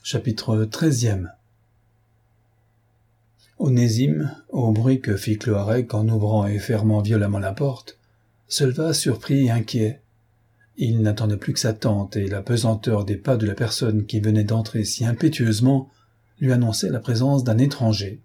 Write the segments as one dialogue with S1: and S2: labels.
S1: Chapitre 13e. Onésime, au bruit que fit Cloarec en ouvrant et fermant violemment la porte, se leva surpris et inquiet. Il n'attendait plus que sa tante, et la pesanteur des pas de la personne qui venait d'entrer si impétueusement lui annonçait la présence d'un étranger.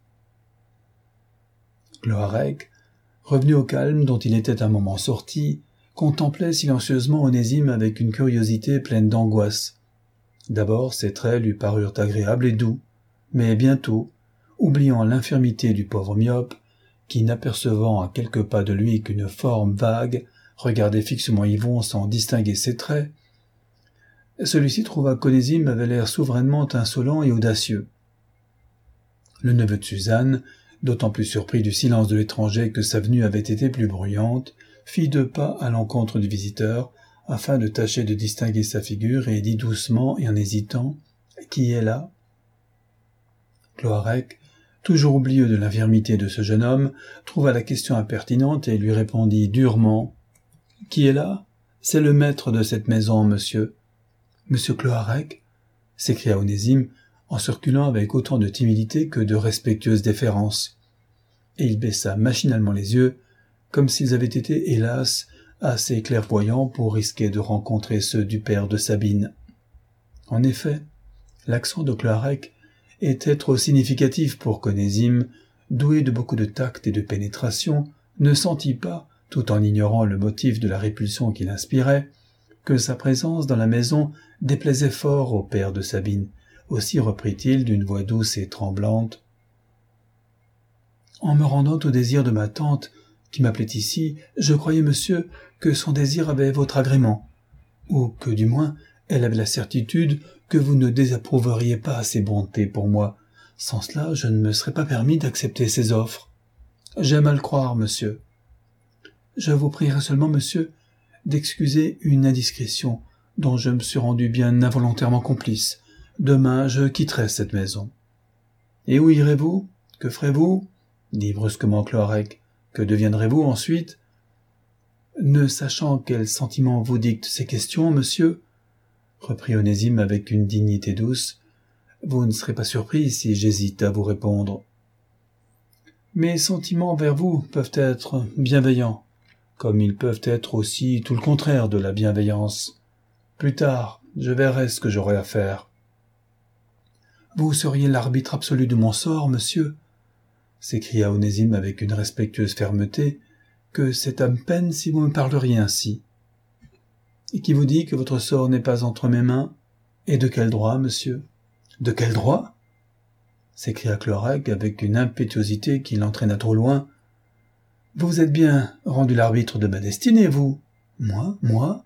S1: Cloarec, revenu au calme dont il était un moment sorti, contemplait silencieusement Onésime avec une curiosité pleine d'angoisse. D'abord, ses traits lui parurent agréables et doux, mais bientôt, oubliant l'infirmité du pauvre myope, qui, n'apercevant à quelques pas de lui qu'une forme vague, regardait fixement Yvon sans distinguer ses traits, celui-ci trouva qu'Onésime avait l'air souverainement insolent et audacieux. Le neveu de Suzanne, d'autant plus surpris du silence de l'étranger que sa venue avait été plus bruyante, fit 2 pas à l'encontre du visiteur, afin de tâcher de distinguer sa figure, et dit doucement et en hésitant « Qui est là ?» Cloarec, toujours oublieux de l'infirmité de ce jeune homme, trouva la question impertinente et lui répondit durement « Qui est là ? C'est le maître de cette maison, monsieur. »« Monsieur Cloarec ?» s'écria Onésime, en se reculant avec autant de timidité que de respectueuse déférence. Et il baissa machinalement les yeux, comme s'ils avaient été, hélas, assez clairvoyants pour risquer de rencontrer ceux du père de Sabine. En effet, l'accent de Cloarec était trop significatif pour qu'Onésime, doué de beaucoup de tact et de pénétration, ne sentît pas, tout en ignorant le motif de la répulsion qu'il inspirait, que sa présence dans la maison déplaisait fort au père de Sabine. Aussi reprit-il d'une voix douce et tremblante. « En me rendant au désir de ma tante, qui m'appelait ici, je croyais, monsieur, que son désir avait votre agrément, ou que, du moins, elle avait la certitude que vous ne désapprouveriez pas ses bontés pour moi. Sans cela, je ne me serais pas permis d'accepter ses offres. J'aime à le croire, monsieur. Je vous prierai seulement, monsieur, d'excuser une indiscrétion dont je me suis rendu bien involontairement complice. Demain, je quitterai cette maison. »« Et où irez-vous ? Que ferez-vous » dit brusquement Cloarec. « Que deviendrez-vous ensuite ?»« Ne sachant quel sentiment vous dicte ces questions, monsieur, » reprit Onésime avec une dignité douce, « vous ne serez pas surpris si j'hésite à vous répondre. Mes sentiments vers vous peuvent être bienveillants, comme ils peuvent être aussi tout le contraire de la bienveillance. Plus tard, je verrai ce que j'aurai à faire. »« Vous seriez l'arbitre absolu de mon sort, monsieur ?» s'écria Onésime avec une respectueuse fermeté, « que c'est à peine si vous me parleriez ainsi. »« Et qui vous dit que votre sort n'est pas entre mes mains ? Et de quel droit, monsieur ?»« De quel droit ?» s'écria Cloarec avec une impétuosité qui l'entraîna trop loin. « Vous vous êtes bien rendu l'arbitre de ma destinée, vous. »« Moi ?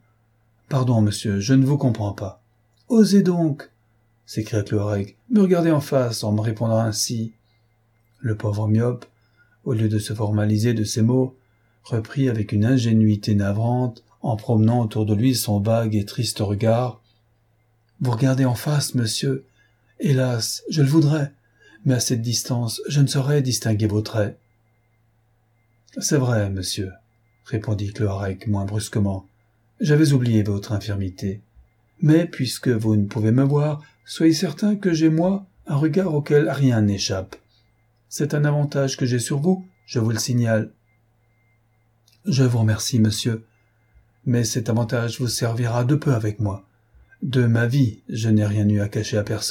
S1: Pardon, monsieur, je ne vous comprends pas. »« Osez donc !» s'écria Cloarec, « me regarder en face en me répondant ainsi. » Le pauvre myope, au lieu de se formaliser de ces mots, reprit avec une ingénuité navrante, en promenant autour de lui son vague et triste regard. « Vous regardez en face, monsieur. Hélas, je le voudrais, mais à cette distance, je ne saurais distinguer vos traits. »« C'est vrai, monsieur, » répondit Cloarec moins brusquement. « J'avais oublié votre infirmité. Mais puisque vous ne pouvez me voir, soyez certain que j'ai, moi, un regard auquel rien n'échappe. C'est un avantage que j'ai sur vous, je vous le signale. »« Je vous remercie, monsieur, mais cet avantage vous servira de peu avec moi. De ma vie, je n'ai rien eu à cacher à personne. »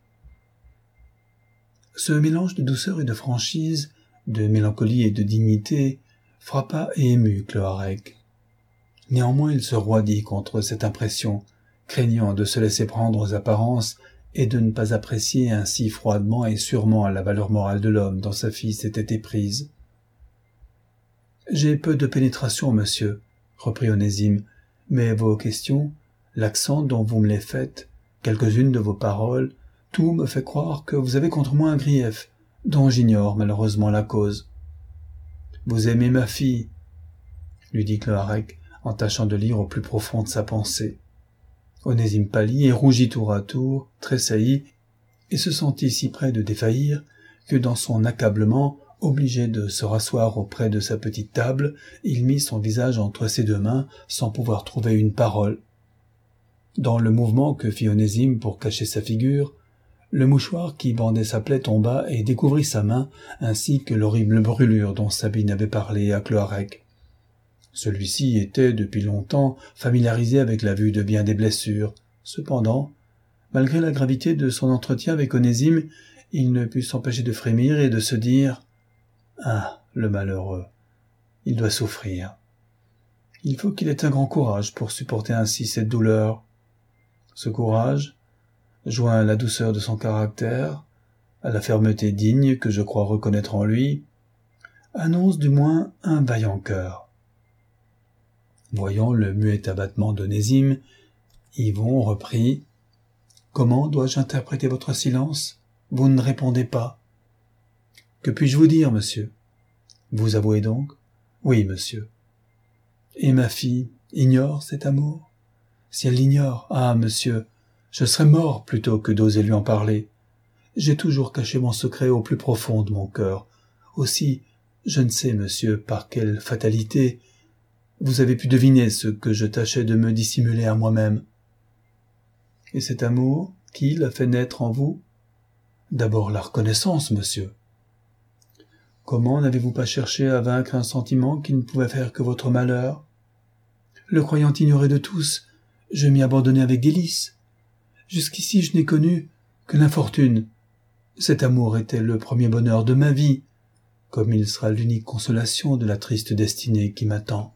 S1: Ce mélange de douceur et de franchise, de mélancolie et de dignité, frappa et émut Cloarec. Néanmoins, il se roidit contre cette impression, craignant de se laisser prendre aux apparences et de ne pas apprécier ainsi froidement et sûrement la valeur morale de l'homme dont sa fille s'était éprise. « J'ai peu de pénétration, monsieur, » reprit Onésime, « mais vos questions, l'accent dont vous me les faites, quelques-unes de vos paroles, tout me fait croire que vous avez contre moi un grief, dont j'ignore malheureusement la cause. »« Vous aimez ma fille, » lui dit Cloarec, en tâchant de lire au plus profond de sa pensée. Onésime pâlit et rougit tour à tour, tressaillit, et se sentit si près de défaillir que dans son accablement, obligé de se rasseoir auprès de sa petite table, il mit son visage entre ses 2 mains sans pouvoir trouver une parole. Dans le mouvement que fit Onésime pour cacher sa figure, Le mouchoir qui bandait sa plaie tomba et découvrit sa main, ainsi que l'horrible brûlure dont Sabine avait parlé à Cloarec. Celui-ci était, depuis longtemps, familiarisé avec la vue de bien des blessures. Cependant, malgré la gravité de son entretien avec Onésime, il ne put s'empêcher de frémir et de se dire « Ah, le malheureux, il doit souffrir. Il faut qu'il ait un grand courage pour supporter ainsi cette douleur. » Ce courage, joint à la douceur de son caractère, à la fermeté digne que je crois reconnaître en lui, annonce du moins un vaillant cœur. Voyant le muet abattement d'Onésime, Yvon reprit « Comment dois-je interpréter votre silence ? Vous ne répondez pas. »« Que puis-je vous dire, monsieur ? » ?»« Vous avouez donc ? » ?»« Oui, monsieur. »« Et ma fille ignore cet amour ? » ?»« Si elle l'ignore, ah, monsieur, je serais mort plutôt que d'oser lui en parler. J'ai toujours caché mon secret au plus profond de mon cœur. Aussi, je ne sais, monsieur, par quelle fatalité vous avez pu deviner ce que je tâchais de me dissimuler à moi-même. Et cet amour, qui l'a fait naître en vous ? D'abord la reconnaissance, monsieur. Comment n'avez-vous pas cherché à vaincre un sentiment qui ne pouvait faire que votre malheur ? Le croyant ignoré de tous, je m'y abandonnais avec délice. Jusqu'ici, je n'ai connu que l'infortune. Cet amour était le premier bonheur de ma vie, comme il sera l'unique consolation de la triste destinée qui m'attend.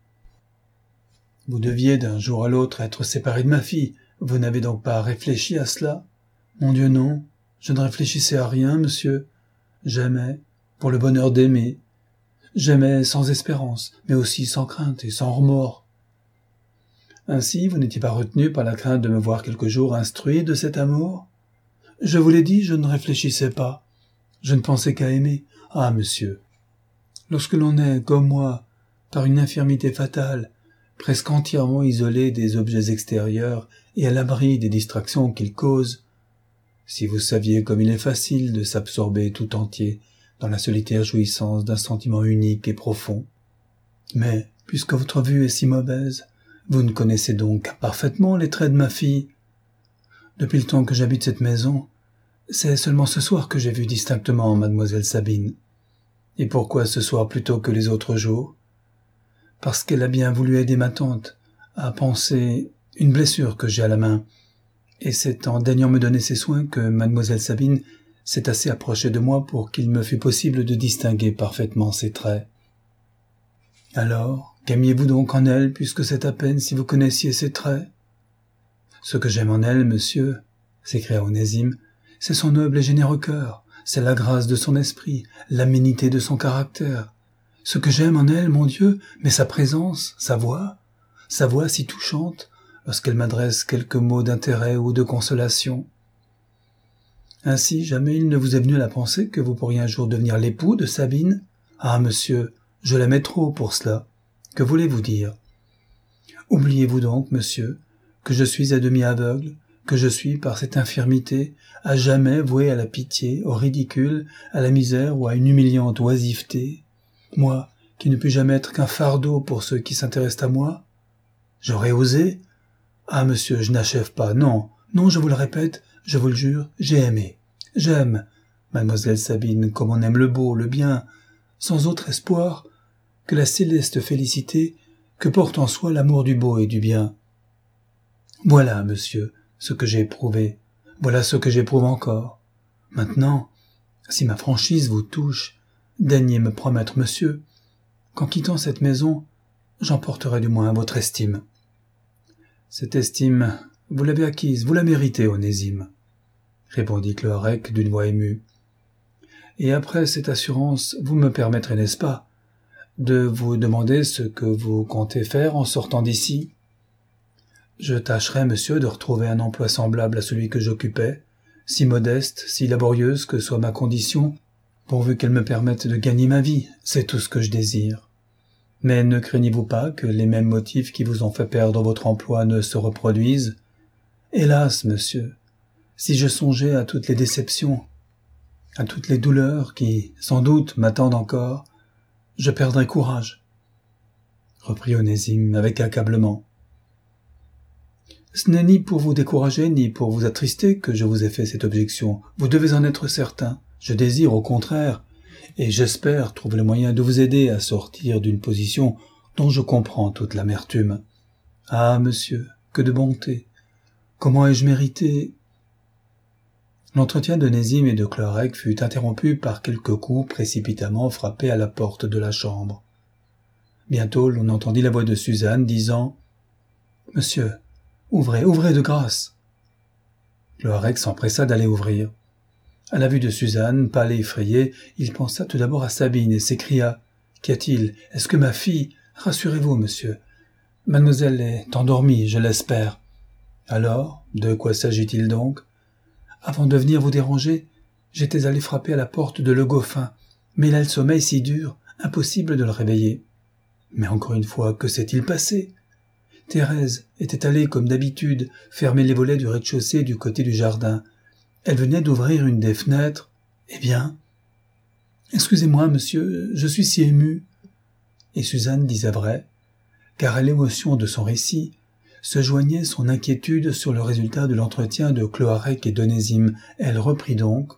S1: Vous deviez d'un jour à l'autre être séparé de ma fille. Vous n'avez donc pas réfléchi à cela ? Mon Dieu, non. Je ne réfléchissais à rien, monsieur. Jamais, pour le bonheur d'aimer. Jamais sans espérance, mais aussi sans crainte et sans remords. Ainsi, vous n'étiez pas retenu par la crainte de me voir quelque jour instruit de cet amour ? Je vous l'ai dit, je ne réfléchissais pas. Je ne pensais qu'à aimer. Ah, monsieur, lorsque l'on est, comme moi, par une infirmité fatale, presque entièrement isolé des objets extérieurs et à l'abri des distractions qu'ils causent, si vous saviez comme il est facile de s'absorber tout entier dans la solitaire jouissance d'un sentiment unique et profond. Mais, puisque votre vue est si mauvaise, vous ne connaissez donc parfaitement les traits de ma fille. Depuis le temps que j'habite cette maison, c'est seulement ce soir que j'ai vu distinctement mademoiselle Sabine. Et pourquoi ce soir plutôt que les autres jours ? Parce qu'elle a bien voulu aider ma tante à panser une blessure que j'ai à la main, et c'est en daignant me donner ses soins que mademoiselle Sabine s'est assez approchée de moi pour qu'il me fût possible de distinguer parfaitement ses traits. Alors, qu'aimiez-vous donc en elle, puisque c'est à peine si vous connaissiez ses traits ? Ce que j'aime en elle, monsieur, s'écria Onésime, c'est son noble et généreux cœur, c'est la grâce de son esprit, l'aménité de son caractère. Ce que j'aime en elle, mon Dieu, mais sa présence, sa voix si touchante, lorsqu'elle m'adresse quelques mots d'intérêt ou de consolation. Ainsi, jamais il ne vous est venu à la pensée que vous pourriez un jour devenir l'époux de Sabine ? Ah, monsieur, je l'aimais trop pour cela. Que voulez-vous dire ? Oubliez-vous donc, monsieur, que je suis à demi aveugle, que je suis, par cette infirmité, à jamais voué à la pitié, au ridicule, à la misère ou à une humiliante oisiveté. Moi, qui ne puis jamais être qu'un fardeau pour ceux qui s'intéressent à moi ? J'aurais osé ? Ah, monsieur, je n'achève pas, non, je vous le répète, je vous le jure, j'ai aimé. J'aime, mademoiselle Sabine, comme on aime le beau, le bien, sans autre espoir que la céleste félicité que porte en soi l'amour du beau et du bien. Voilà, monsieur, ce que j'ai éprouvé, voilà ce que j'éprouve encore. Maintenant, si ma franchise vous touche, daignez me promettre, monsieur, qu'en quittant cette maison, j'emporterai du moins votre estime. Cette estime, vous l'avez acquise, vous la méritez, Onésime, répondit Cloarec d'une voix émue. Et après cette assurance, vous me permettrez, n'est-ce pas, de vous demander ce que vous comptez faire en sortant d'ici ? Je tâcherai, monsieur, de retrouver un emploi semblable à celui que j'occupais, si modeste, si laborieuse que soit ma condition, pourvu qu'elle me permette de gagner ma vie, c'est tout ce que je désire. Mais ne craignez-vous pas que les mêmes motifs qui vous ont fait perdre votre emploi ne se reproduisent ? Hélas, monsieur, si je songeais à toutes les déceptions, à toutes les douleurs qui, sans doute, m'attendent encore, je perdrais courage, reprit Onésime avec accablement. Ce n'est ni pour vous décourager, ni pour vous attrister que je vous ai fait cette objection. Vous devez en être certain. Je désire, au contraire, et j'espère trouver le moyen de vous aider à sortir d'une position dont je comprends toute l'amertume. Ah, monsieur, que de bonté! Comment ai-je mérité? L'entretien d'Onésime et de Cloarec fut interrompu par quelques coups précipitamment frappés à la porte de la chambre. Bientôt, l'on entendit la voix de Suzanne disant « Monsieur, ouvrez, ouvrez de grâce !» Cloarec s'empressa d'aller ouvrir. À la vue de Suzanne, pâle et effrayée, il pensa tout d'abord à Sabine et s'écria « Qu'y a-t-il? Est-ce que ma fille? Rassurez-vous, monsieur. Mademoiselle est endormie, je l'espère. » Alors, de quoi s'agit-il donc? Avant de venir vous déranger, j'étais allé frapper à la porte de Le Goffin, mais il a le sommeil si dur, impossible de le réveiller. Mais encore une fois, que s'est-il passé? Thérèse était allée, comme d'habitude, fermer les volets du rez-de-chaussée du côté du jardin. Elle venait d'ouvrir une des fenêtres. Eh bien? Excusez-moi, monsieur, je suis si émue. Et Suzanne disait vrai, car à l'émotion de son récit se joignait son inquiétude sur le résultat de l'entretien de Cloarec et d'Onésime. Elle reprit donc.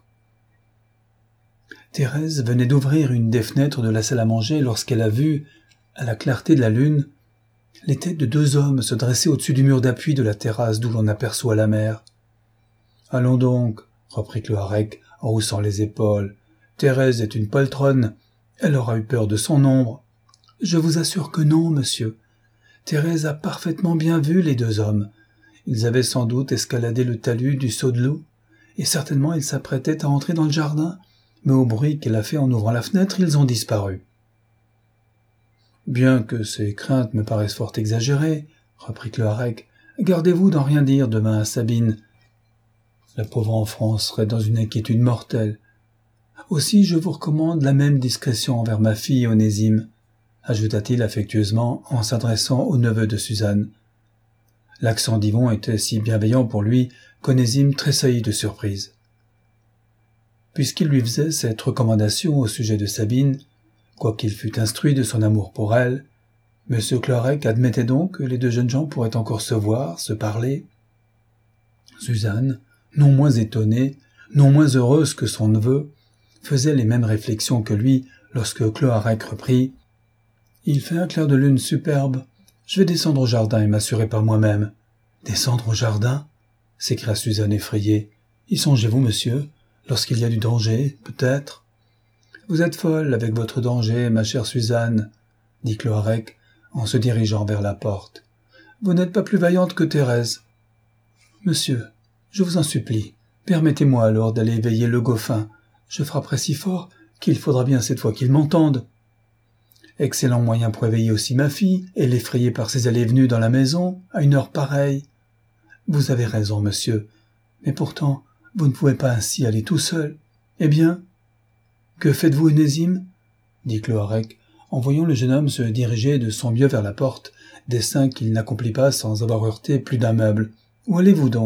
S1: Thérèse venait d'ouvrir une des fenêtres de la salle à manger lorsqu'elle a vu, à la clarté de la lune, les têtes de 2 hommes se dresser au-dessus du mur d'appui de la terrasse d'où l'on aperçoit la mer. « Allons donc, » reprit Cloarec en haussant les épaules. « Thérèse est une poltronne, elle aura eu peur de son ombre. »« Je vous assure que non, monsieur. Thérèse a parfaitement bien vu les 2 hommes. Ils avaient sans doute escaladé le talus du saut de l'eau, et certainement ils s'apprêtaient à entrer dans le jardin, mais au bruit qu'elle a fait en ouvrant la fenêtre, ils ont disparu. » « Bien que ces craintes me paraissent fort exagérées, » reprit Cloarec, « gardez-vous d'en rien dire demain à Sabine. La pauvre enfant serait dans une inquiétude mortelle. Aussi je vous recommande la même discrétion envers ma fille Onésime, » ajouta-t-il affectueusement en s'adressant au neveu de Suzanne. L'accent d'Yvon était si bienveillant pour lui qu'Onésime tressaillit de surprise. Puisqu'il lui faisait cette recommandation au sujet de Sabine, quoiqu'il fût instruit de son amour pour elle, M. Cloarec admettait donc que les 2 jeunes gens pourraient encore se voir, se parler. Suzanne, non moins étonnée, non moins heureuse que son neveu, faisait les mêmes réflexions que lui lorsque Cloarec reprit « Il fait un clair de lune superbe. Je vais descendre au jardin et m'assurer par moi-même. »« Descendre au jardin ?» s'écria Suzanne effrayée. « Y songez-vous, monsieur, lorsqu'il y a du danger, peut-être ?»« Vous êtes folle avec votre danger, ma chère Suzanne, » dit Cloarec en se dirigeant vers la porte. « Vous n'êtes pas plus vaillante que Thérèse. »« Monsieur, je vous en supplie, permettez-moi alors d'aller éveiller Le Goffin. Je frapperai si fort qu'il faudra bien cette fois qu'il m'entende. » Excellent moyen pour éveiller aussi ma fille et l'effrayer par ses allées et venues dans la maison à une heure pareille. Vous avez raison, monsieur, mais pourtant vous ne pouvez pas ainsi aller tout seul. Eh bien, que faites-vous, Onésime ? Dit Cloarec, en voyant le jeune homme se diriger de son mieux vers la porte, dessein qu'il n'accomplit pas sans avoir heurté plus d'un meuble. Où allez-vous donc ?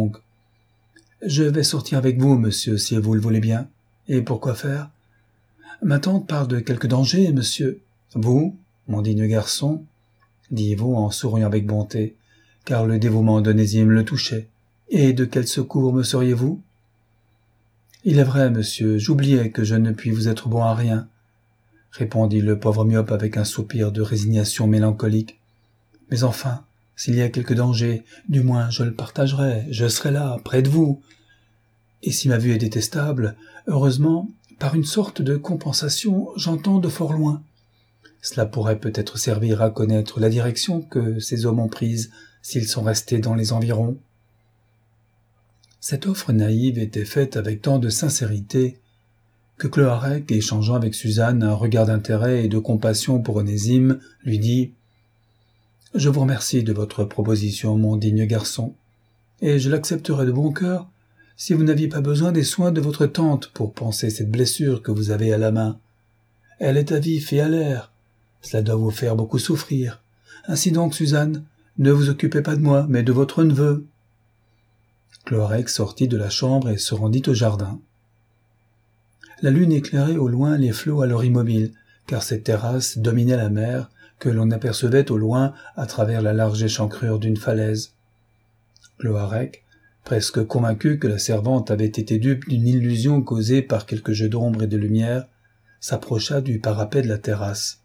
S1: Je vais sortir avec vous, monsieur, si vous le voulez bien. Et pourquoi faire ? Ma tante parle de quelque danger, monsieur. Vous, mon digne garçon, dit Yvon en souriant avec bonté, car le dévouement d'Onésime le touchait. Et de quel secours me seriez-vous ? Il est vrai, monsieur, j'oubliais que je ne puis vous être bon à rien, répondit le pauvre myope avec un soupir de résignation mélancolique. Mais enfin, s'il y a quelque danger, du moins je le partagerai, je serai là, près de vous. Et si ma vue est détestable, heureusement, par une sorte de compensation, j'entends de fort loin. Cela pourrait peut-être servir à connaître la direction que ces hommes ont prise s'ils sont restés dans les environs. Cette offre naïve était faite avec tant de sincérité que Cloarec, échangeant avec Suzanne un regard d'intérêt et de compassion pour Onésime, lui dit « Je vous remercie de votre proposition, mon digne garçon, et je l'accepterai de bon cœur si vous n'aviez pas besoin des soins de votre tante pour panser cette blessure que vous avez à la main. Elle est à vif et à l'air. Cela doit vous faire beaucoup souffrir. Ainsi donc, Suzanne, ne vous occupez pas de moi, mais de votre neveu. » Cloarec sortit de la chambre et se rendit au jardin. La lune éclairait au loin les flots alors immobiles, car cette terrasse dominait la mer, que l'on apercevait au loin à travers la large échancrure d'une falaise. Cloarec, presque convaincu que la servante avait été dupe d'une illusion causée par quelques jeux d'ombre et de lumière, s'approcha du parapet de la terrasse.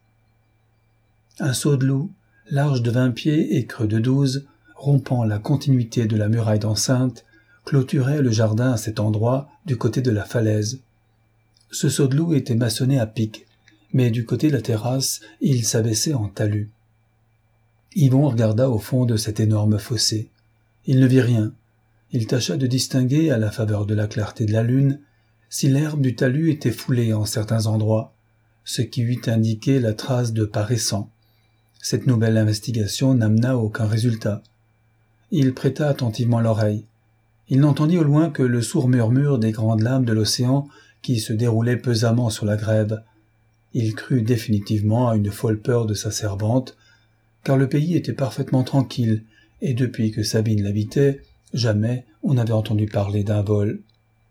S1: Un saut de loup, large de 20 pieds et creux de 12, rompant la continuité de la muraille d'enceinte, clôturait le jardin à cet endroit du côté de la falaise. Ce saut de loup était maçonné à pic, mais du côté de la terrasse, il s'abaissait en talus. Yvon regarda au fond de cet énorme fossé. Il ne vit rien. Il tâcha de distinguer, à la faveur de la clarté de la lune, si l'herbe du talus était foulée en certains endroits, ce qui eût indiqué la trace de pas récents. Cette nouvelle investigation n'amena aucun résultat. Il prêta attentivement l'oreille. Il n'entendit au loin que le sourd murmure des grandes lames de l'océan qui se déroulaient pesamment sur la grève. Il crut définitivement à une folle peur de sa servante, car le pays était parfaitement tranquille, et depuis que Sabine l'habitait, jamais on n'avait entendu parler d'un vol.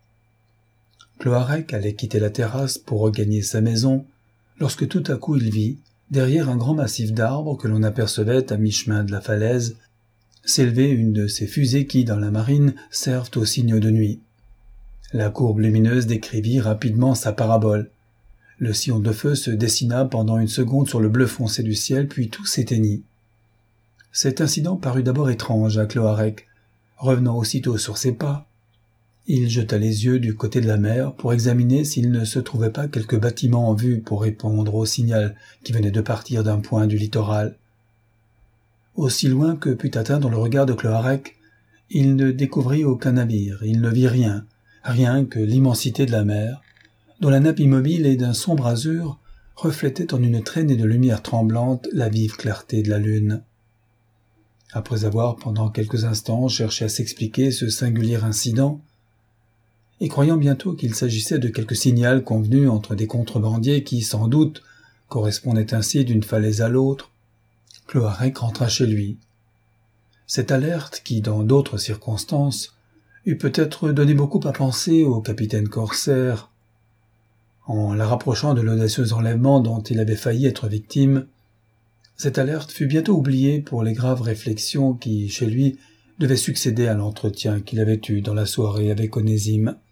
S1: Cloarec allait quitter la terrasse pour regagner sa maison, lorsque tout à coup il vit, derrière un grand massif d'arbres que l'on apercevait à mi-chemin de la falaise, s'élever une de ces fusées qui, dans la marine, servent aux signes de nuit. La courbe lumineuse décrivit rapidement sa parabole. Le sillon de feu se dessina pendant une seconde sur le bleu foncé du ciel, puis tout s'éteignit. Cet incident parut d'abord étrange à Cloarec. Revenant aussitôt sur ses pas, il jeta les yeux du côté de la mer pour examiner s'il ne se trouvait pas quelque bâtiment en vue pour répondre au signal qui venait de partir d'un point du littoral. Aussi loin que put atteindre le regard de Cloarec, il ne découvrit aucun navire, il ne vit rien, rien que l'immensité de la mer, dont la nappe immobile et d'un sombre azur reflétait en une traînée de lumière tremblante la vive clarté de la lune. Après avoir pendant quelques instants cherché à s'expliquer ce singulier incident, et croyant bientôt qu'il s'agissait de quelque signal convenu entre des contrebandiers qui, sans doute, correspondaient ainsi d'une falaise à l'autre, Cloarec rentra chez lui. Cette alerte qui, dans d'autres circonstances, eût peut-être donné beaucoup à penser au capitaine corsaire, en la rapprochant de l'audacieux enlèvement dont il avait failli être victime, cette alerte fut bientôt oubliée pour les graves réflexions qui, chez lui, devaient succéder à l'entretien qu'il avait eu dans la soirée avec Onésime.